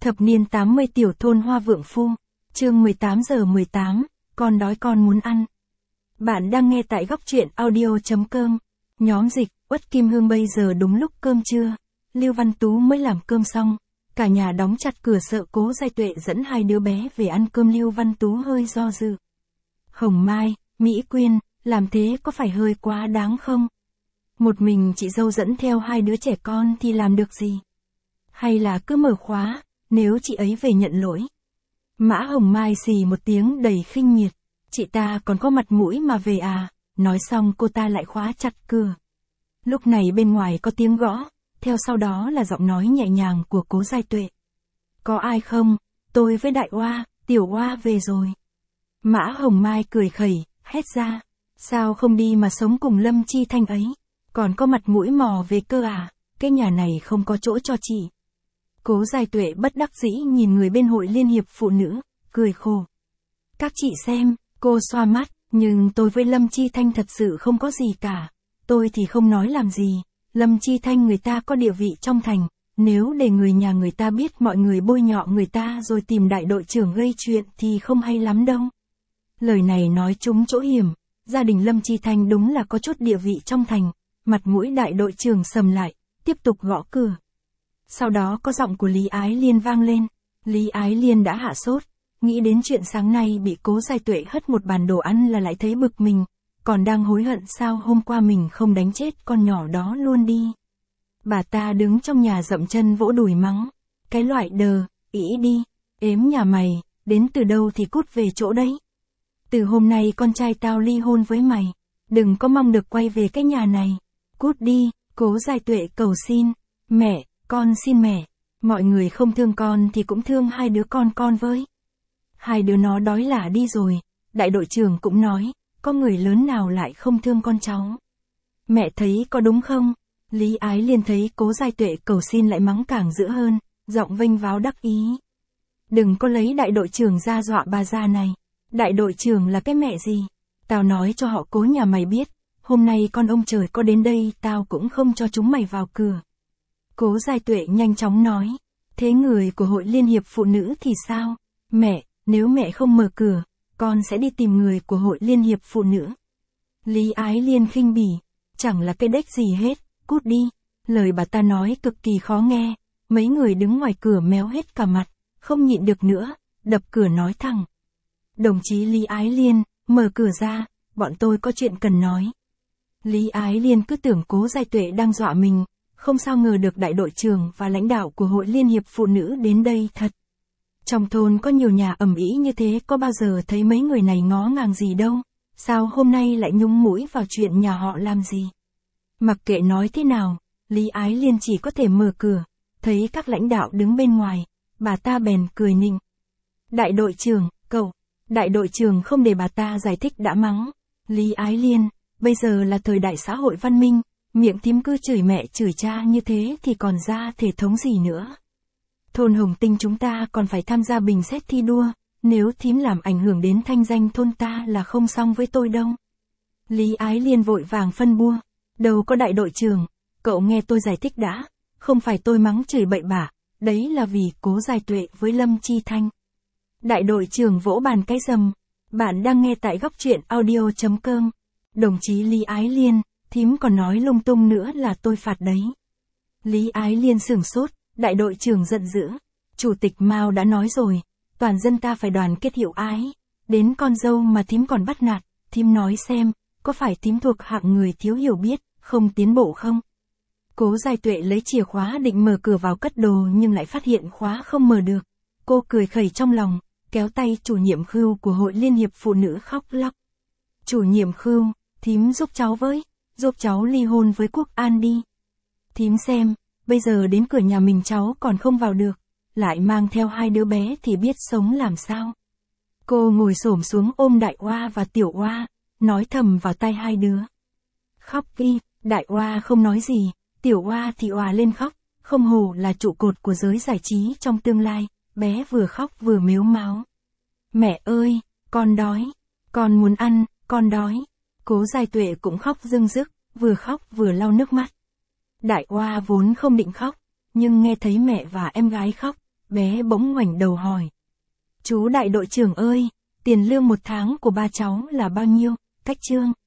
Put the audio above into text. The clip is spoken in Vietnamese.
Thập niên 80 tiểu thôn Hoa Vượng Phu, chương 18:18, con đói con muốn ăn. Bạn đang nghe tại góc truyện audio.com, nhóm dịch, Uất Kim Hương. Bây giờ đúng lúc cơm trưa, Lưu Văn Tú mới làm cơm xong, cả nhà đóng chặt cửa sợ Cố Giai Tuệ dẫn hai đứa bé về ăn cơm. Lưu Văn Tú hơi do dự. Hồng Mai, Mỹ Quyên, làm thế có phải hơi quá đáng không? Một mình chị dâu dẫn theo hai đứa trẻ con thì làm được gì? Hay là cứ mở khóa, nếu chị ấy về nhận lỗi. Mã Hồng Mai xì một tiếng đầy khinh miệt. Chị ta còn có mặt mũi mà về à? Nói xong cô ta lại khóa chặt cửa. Lúc này bên ngoài có tiếng gõ, theo sau đó là giọng nói nhẹ nhàng của Cố Giai Tuệ. Có ai không? Tôi với Đại Oa, Tiểu Oa về rồi. Mã Hồng Mai cười khẩy, hét ra. Sao không đi mà sống cùng Lâm Chi Thanh ấy? Còn có mặt mũi mò về cơ à? Cái nhà này không có chỗ cho chị. Cố Giai Tuệ bất đắc dĩ nhìn người bên Hội Liên hiệp Phụ nữ, cười khổ. Các chị xem, cô xoa mắt, nhưng tôi với Lâm Chi Thanh thật sự không có gì cả. Tôi thì không nói làm gì, Lâm Chi Thanh người ta có địa vị trong thành, nếu để người nhà người ta biết mọi người bôi nhọ người ta rồi tìm đại đội trưởng gây chuyện thì không hay lắm đâu. Lời này nói trúng chỗ hiểm, gia đình Lâm Chi Thanh đúng là có chút địa vị trong thành, mặt mũi đại đội trưởng sầm lại, tiếp tục gõ cửa. Sau đó có giọng của Lý Ái Liên vang lên. Lý Ái Liên đã hạ sốt, nghĩ đến chuyện sáng nay bị Cố Giai Tuệ hất một bàn đồ ăn là lại thấy bực mình, còn đang hối hận sao hôm qua mình không đánh chết con nhỏ đó luôn đi. Bà ta đứng trong nhà dậm chân vỗ đùi mắng. Cái loại đờ, ỷ đi, ếm nhà mày, đến từ đâu thì cút về chỗ đấy. Từ hôm nay con trai tao ly hôn với mày, đừng có mong được quay về cái nhà này. Cút đi, Cố Giai Tuệ cầu xin. Mẹ, con xin mẹ, mọi người không thương con thì cũng thương hai đứa con với. Hai đứa nó đói lả đi rồi, đại đội trưởng cũng nói, có người lớn nào lại không thương con cháu. Mẹ thấy có đúng không? Lý Ái Liên thấy Cố Giai Tuệ cầu xin lại mắng càng dữ hơn, giọng vênh váo đắc ý. Đừng có lấy đại đội trưởng ra dọa bà già này. Đại đội trưởng là cái mẹ gì? Tao nói cho họ Cố nhà mày biết, hôm nay con ông trời có đến đây tao cũng không cho chúng mày vào cửa. Cố Giai Tuệ nhanh chóng nói. Thế người của Hội Liên hiệp Phụ nữ thì sao? Mẹ, nếu mẹ không mở cửa, con sẽ đi tìm người của Hội Liên hiệp Phụ nữ. Lý Ái Liên khinh bỉ. Chẳng là cái đếch gì hết, cút đi. Lời bà ta nói cực kỳ khó nghe. Mấy người đứng ngoài cửa méo hết cả mặt, không nhịn được nữa, đập cửa nói thẳng. Đồng chí Lý Ái Liên, mở cửa ra, bọn tôi có chuyện cần nói. Lý Ái Liên cứ tưởng Cố Giai Tuệ đang dọa mình. Không sao ngờ được đại đội trưởng và lãnh đạo của Hội Liên hiệp Phụ nữ đến đây thật. Trong thôn có nhiều nhà ầm ĩ như thế, có bao giờ thấy mấy người này ngó ngàng gì đâu. Sao hôm nay lại nhúng mũi vào chuyện nhà họ làm gì? Mặc kệ nói thế nào, Lý Ái Liên chỉ có thể mở cửa. Thấy các lãnh đạo đứng bên ngoài, bà ta bèn cười nịnh. Đại đội trưởng, cậu. Đại đội trưởng không để bà ta giải thích đã mắng. Lý Ái Liên, bây giờ là thời đại xã hội văn minh. Miệng thím cứ chửi mẹ chửi cha như thế thì còn ra thể thống gì nữa. Thôn Hồng Tinh chúng ta còn phải tham gia bình xét thi đua, nếu thím làm ảnh hưởng đến thanh danh thôn ta là không xong với tôi đâu. Lý Ái Liên vội vàng phân bua. Đâu có đại đội trưởng, cậu nghe tôi giải thích đã, không phải tôi mắng chửi bậy bạ, đấy là vì Cố Giai Tuệ với Lâm Chi Thanh. Đại đội trưởng vỗ bàn cái rầm. Bạn đang nghe tại góc truyện audio.com. Đồng chí Lý Ái Liên, thím còn nói lung tung nữa là tôi phạt đấy. Lý Ái Liên sửng sốt, đại đội trưởng giận dữ. Chủ tịch Mao đã nói rồi, toàn dân ta phải đoàn kết hiệu ái. Đến con dâu mà thím còn bắt nạt, thím nói xem, có phải thím thuộc hạng người thiếu hiểu biết, không tiến bộ không? Cố Giai Tuệ lấy chìa khóa định mở cửa vào cất đồ nhưng lại phát hiện khóa không mở được. Cô cười khẩy trong lòng, kéo tay chủ nhiệm Khưu của Hội Liên hiệp Phụ nữ khóc lóc. Chủ nhiệm Khưu, thím giúp cháu với. Giúp cháu ly hôn với Quốc An đi. Thím xem, bây giờ đến cửa nhà mình cháu còn không vào được, lại mang theo hai đứa bé thì biết sống làm sao. Cô ngồi xổm xuống ôm Đại Oa và Tiểu Oa, nói thầm vào tai hai đứa. Khóc đi, Đại Oa không nói gì, Tiểu Oa thì òa lên khóc, không hổ là trụ cột của giới giải trí trong tương lai, bé vừa khóc vừa mếu máo. Mẹ ơi, con đói, con muốn ăn, con đói. Cố Giai Tuệ cũng khóc rưng rức, vừa khóc vừa lau nước mắt. Đại Oa vốn không định khóc, nhưng nghe thấy mẹ và em gái khóc, bé bỗng ngoảnh đầu hỏi. Chú đại đội trưởng ơi, tiền lương một tháng của ba cháu là bao nhiêu? Cách Trương